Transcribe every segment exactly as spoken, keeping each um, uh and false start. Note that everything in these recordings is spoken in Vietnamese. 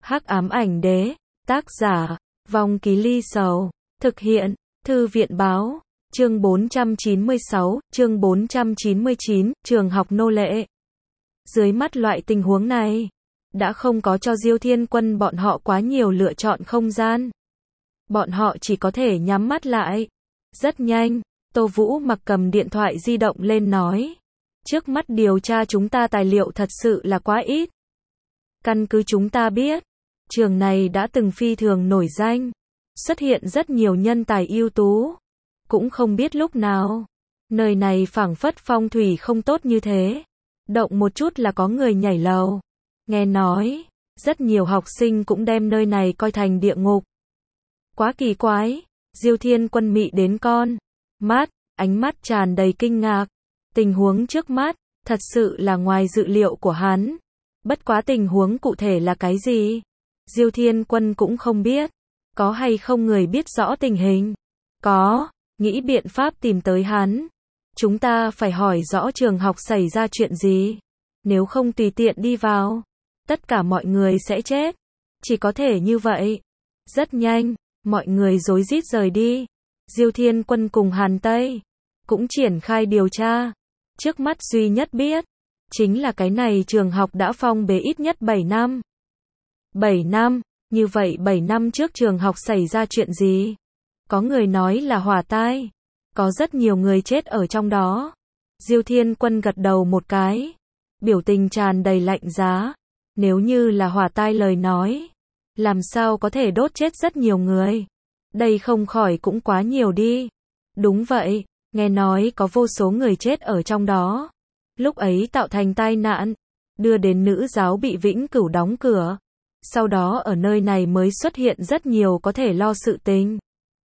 Hắc ám ảnh đế, tác giả, Vong Ký Ly Sầu, thực hiện, Thư viện báo, chương bốn trăm chín mươi sáu, chương bốn trăm chín mươi chín, trường học nô lệ. Dưới mắt loại tình huống này, đã không có cho Diêu Thiên Quân bọn họ quá nhiều lựa chọn không gian. Bọn họ chỉ có thể nhắm mắt lại. Rất nhanh, Tô Vũ Mặc cầm điện thoại di động lên nói. Trước mắt điều tra chúng ta tài liệu thật sự là quá ít. Căn cứ chúng ta biết, trường này đã từng phi thường nổi danh, xuất hiện rất nhiều nhân tài ưu tú. Cũng không biết lúc nào, nơi này phảng phất phong thủy không tốt như thế. Động một chút là có người nhảy lầu. Nghe nói, rất nhiều học sinh cũng đem nơi này coi thành địa ngục. Quá kỳ quái, Diêu Thiên Quân mị đến con mắt, ánh mắt tràn đầy kinh ngạc. Tình huống trước mắt, thật sự là ngoài dự liệu của hắn. Bất quá tình huống cụ thể là cái gì? Diêu Thiên Quân cũng không biết. Có hay không người biết rõ tình hình? Có, nghĩ biện pháp tìm tới hắn. Chúng ta phải hỏi rõ trường học xảy ra chuyện gì. Nếu không tùy tiện đi vào, tất cả mọi người sẽ chết. Chỉ có thể như vậy. Rất nhanh, mọi người rối rít rời đi. Diêu Thiên Quân cùng Hàn Tây cũng triển khai điều tra. Trước mắt duy nhất biết, chính là cái này trường học đã phong bế ít nhất bảy năm. bảy năm, như vậy bảy năm trước trường học xảy ra chuyện gì? Có người nói là hỏa tai, có rất nhiều người chết ở trong đó. Diêu Thiên Quân gật đầu một cái, biểu tình tràn đầy lạnh giá. Nếu như là hỏa tai lời nói, làm sao có thể đốt chết rất nhiều người? Đây không khỏi cũng quá nhiều đi. Đúng vậy, nghe nói có vô số người chết ở trong đó. Lúc ấy tạo thành tai nạn, đưa đến nữ giáo bị vĩnh cửu đóng cửa. Sau đó ở nơi này mới xuất hiện rất nhiều có thể lo sự tình.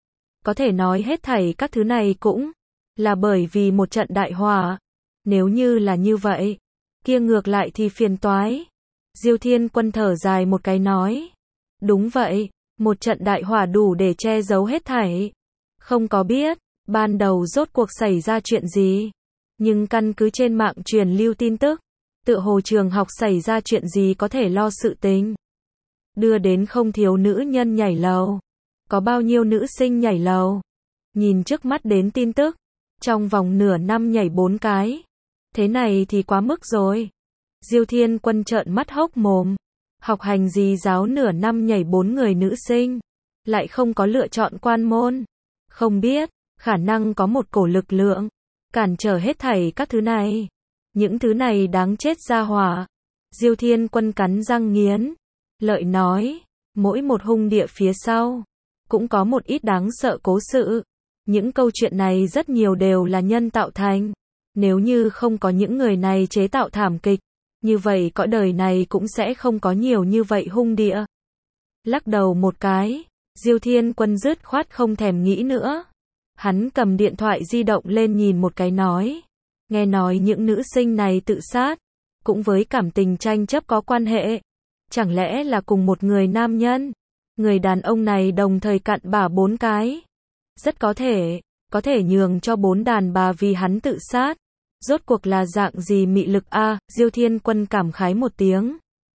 Có thể nói hết thảy các thứ này cũng là bởi vì một trận đại hỏa. Nếu như là như vậy, kia ngược lại thì phiền toái. Diêu Thiên Quân thở dài một cái nói. Đúng vậy, một trận đại hỏa đủ để che giấu hết thảy. Không có biết, ban đầu rốt cuộc xảy ra chuyện gì. Nhưng căn cứ trên mạng truyền lưu tin tức, tựa hồ trường học xảy ra chuyện gì có thể lo sự tình. Đưa đến không thiếu nữ nhân nhảy lầu. Có bao nhiêu nữ sinh nhảy lầu? Nhìn trước mắt đến tin tức, trong vòng nửa năm nhảy bốn cái. Thế này thì quá mức rồi. Diêu Thiên Quân trợn mắt hốc mồm. Học hành gì giáo nửa năm nhảy bốn người nữ sinh, lại không có lựa chọn quan môn. Không biết, khả năng có một cổ lực lượng cản trở hết thảy các thứ này. Những thứ này đáng chết ra hỏa. Diêu Thiên Quân cắn răng nghiến lợi nói, mỗi một hung địa phía sau cũng có một ít đáng sợ cố sự. Những câu chuyện này rất nhiều đều là nhân tạo thành. Nếu như không có những người này chế tạo thảm kịch, như vậy cõi đời này cũng sẽ không có nhiều như vậy hung địa. Lắc đầu một cái, Diêu Thiên Quân dứt khoát không thèm nghĩ nữa. Hắn cầm điện thoại di động lên nhìn một cái nói. Nghe nói những nữ sinh này tự sát, cũng với cảm tình tranh chấp có quan hệ. Chẳng lẽ là cùng một người nam nhân? Người đàn ông này đồng thời cặn bả bốn cái. Rất có thể, có thể nhường cho bốn đàn bà vì hắn tự sát. Rốt cuộc là dạng gì mị lực a? À, Diêu Thiên Quân cảm khái một tiếng.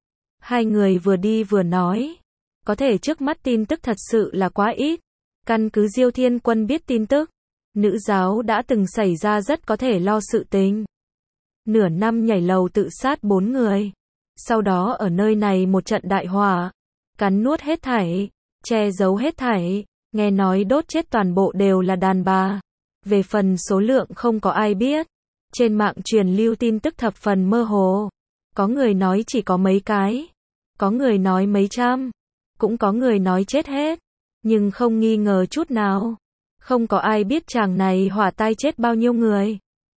Hai người vừa đi vừa nói. Có thể trước mắt tin tức thật sự là quá ít. Căn cứ Diêu Thiên Quân biết tin tức, nữ giáo đã từng xảy ra rất có thể lo sự tình. Nửa năm nhảy lầu tự sát bốn người. Sau đó ở nơi này một trận đại hỏa, cắn nuốt hết thảy, che giấu hết thảy. Nghe nói đốt chết toàn bộ đều là đàn bà. Về phần số lượng không có ai biết. Trên mạng truyền lưu tin tức thập phần mơ hồ. Có người nói chỉ có mấy cái. Có người nói mấy trăm. Cũng có người nói chết hết. Nhưng không nghi ngờ chút nào. Không có ai biết chàng này hỏa tai chết bao nhiêu người.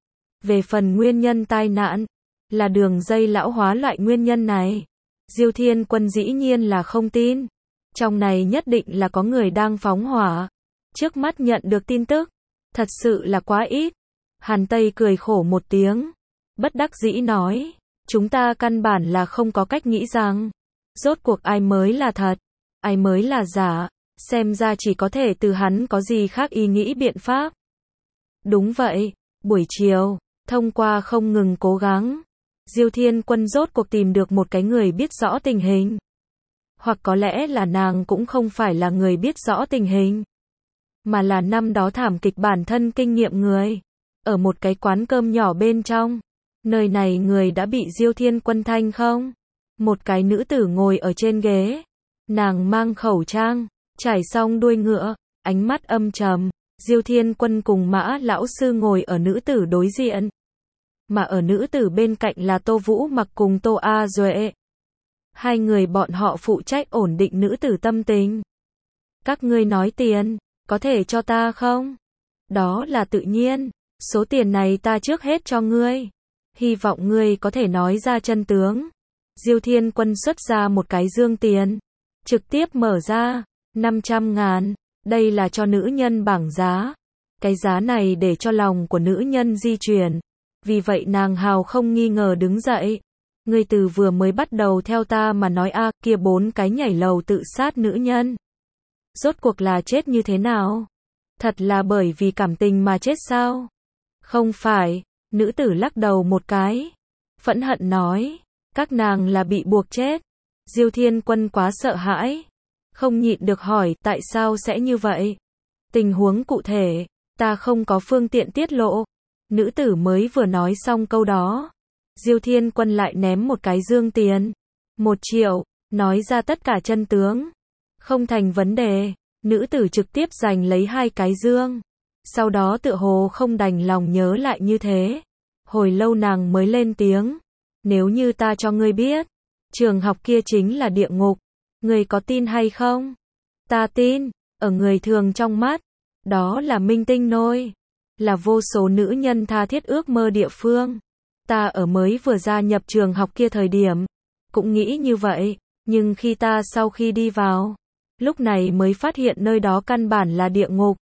Về phần nguyên nhân tai nạn, là đường dây lão hóa loại nguyên nhân này. Diêu Thiên Quân dĩ nhiên là không tin. Trong này nhất định là có người đang phóng hỏa. Trước mắt nhận được tin tức, thật sự là quá ít. Hàn Tây cười khổ một tiếng, bất đắc dĩ nói, chúng ta căn bản là không có cách nghĩ rằng, rốt cuộc ai mới là thật, ai mới là giả, xem ra chỉ có thể từ hắn có gì khác ý nghĩ biện pháp. Đúng vậy, buổi chiều, thông qua không ngừng cố gắng, Diêu Thiên Quân rốt cuộc tìm được một cái người biết rõ tình hình. Hoặc có lẽ là nàng cũng không phải là người biết rõ tình hình, mà là năm đó thảm kịch bản thân kinh nghiệm người. Ở một cái quán cơm nhỏ bên trong, nơi này người đã bị Diêu Thiên Quân thanh không? Một cái nữ tử ngồi ở trên ghế, nàng mang khẩu trang, chải xong đuôi ngựa, ánh mắt âm trầm. Diêu Thiên Quân cùng Mã lão sư ngồi ở nữ tử đối diện, mà ở nữ tử bên cạnh là Tô Vũ Mặc cùng Tô A Duệ. Hai người bọn họ phụ trách ổn định nữ tử tâm tình. Các ngươi nói tiền, có thể cho ta không? Đó là tự nhiên, số tiền này ta trước hết cho ngươi. Hy vọng ngươi có thể nói ra chân tướng. Diêu Thiên Quân xuất ra một cái dương tiền, trực tiếp mở ra, năm trăm ngàn, đây là cho nữ nhân bảng giá. Cái giá này để cho lòng của nữ nhân di chuyển. Vì vậy nàng hào không nghi ngờ đứng dậy. Ngươi từ vừa mới bắt đầu theo ta mà nói a, kia bốn cái nhảy lầu tự sát nữ nhân. Rốt cuộc là chết như thế nào? Thật là bởi vì cảm tình mà chết sao? Không phải, nữ tử lắc đầu một cái. Phẫn hận nói, các nàng là bị buộc chết. Diêu Thiên Quân quá sợ hãi, không nhịn được hỏi tại sao sẽ như vậy? Tình huống cụ thể, ta không có phương tiện tiết lộ. Nữ tử mới vừa nói xong câu đó, Diêu Thiên Quân lại ném một cái dương tiền. Một triệu, nói ra tất cả chân tướng. Không thành vấn đề, nữ tử trực tiếp giành lấy hai cái dương. Sau đó tựa hồ không đành lòng nhớ lại như thế. Hồi lâu nàng mới lên tiếng. Nếu như ta cho ngươi biết, trường học kia chính là địa ngục, ngươi có tin hay không? Ta tin, ở người thường trong mắt, đó là minh tinh nôi, là vô số nữ nhân tha thiết ước mơ địa phương. Ta ở mới vừa gia nhập trường học kia thời điểm, cũng nghĩ như vậy, nhưng khi ta sau khi đi vào, lúc này mới phát hiện nơi đó căn bản là địa ngục.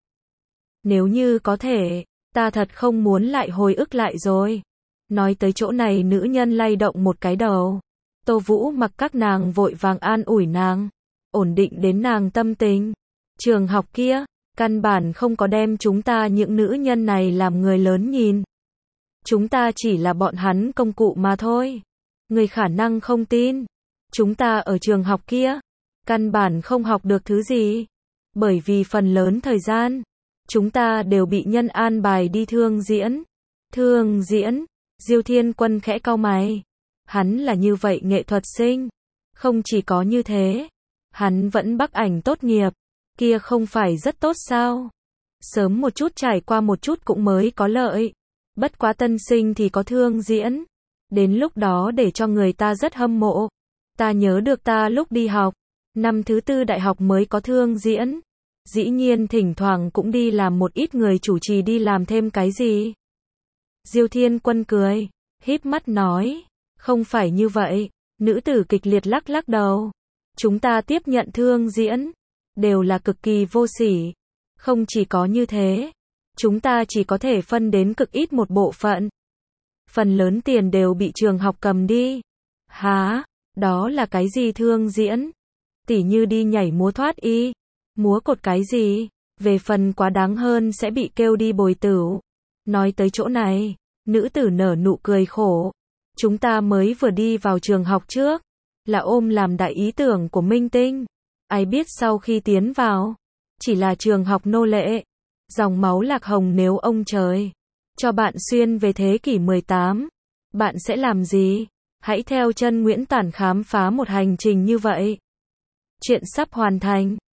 Nếu như có thể, ta thật không muốn lại hồi ức lại rồi. Nói tới chỗ này nữ nhân lay động một cái đầu. Tô Vũ Mặc các nàng vội vàng an ủi nàng, ổn định đến nàng tâm tình. Trường học kia, căn bản không có đem chúng ta những nữ nhân này làm người lớn nhìn. Chúng ta chỉ là bọn hắn công cụ mà thôi. Người khả năng không tin. Chúng ta ở trường học kia, căn bản không học được thứ gì. Bởi vì phần lớn thời gian, chúng ta đều bị nhân an bài đi thương diễn. Thương diễn, Diêu Thiên Quân khẽ cau mày. Hắn là như vậy nghệ thuật sinh. Không chỉ có như thế, hắn vẫn bắc ảnh tốt nghiệp. Kia không phải rất tốt sao? Sớm một chút trải qua một chút cũng mới có lợi. Bất quá tân sinh thì có thương diễn. Đến lúc đó để cho người ta rất hâm mộ. Ta nhớ được ta lúc đi học, năm thứ tư đại học mới có thương diễn. Dĩ nhiên thỉnh thoảng cũng đi làm một ít người chủ trì đi làm thêm cái gì. Diêu Thiên Quân cười, híp mắt nói, không phải như vậy. Nữ tử kịch liệt lắc lắc đầu. Chúng ta tiếp nhận thương diễn, đều là cực kỳ vô sỉ. Không chỉ có như thế, chúng ta chỉ có thể phân đến cực ít một bộ phận. Phần lớn tiền đều bị trường học cầm đi. Hả? Đó là cái gì thương diễn? Tỉ như đi nhảy múa thoát y, múa cột cái gì? Về phần quá đáng hơn sẽ bị kêu đi bồi tửu. Nói tới chỗ này, nữ tử nở nụ cười khổ. Chúng ta mới vừa đi vào trường học trước, là ôm làm đại ý tưởng của minh tinh. Ai biết sau khi tiến vào, chỉ là trường học nô lệ. Dòng máu lạc hồng nếu ông trời cho bạn xuyên về thế kỷ mười tám, bạn sẽ làm gì? Hãy theo chân Nguyễn Tản khám phá một hành trình như vậy. Chuyện sắp hoàn thành.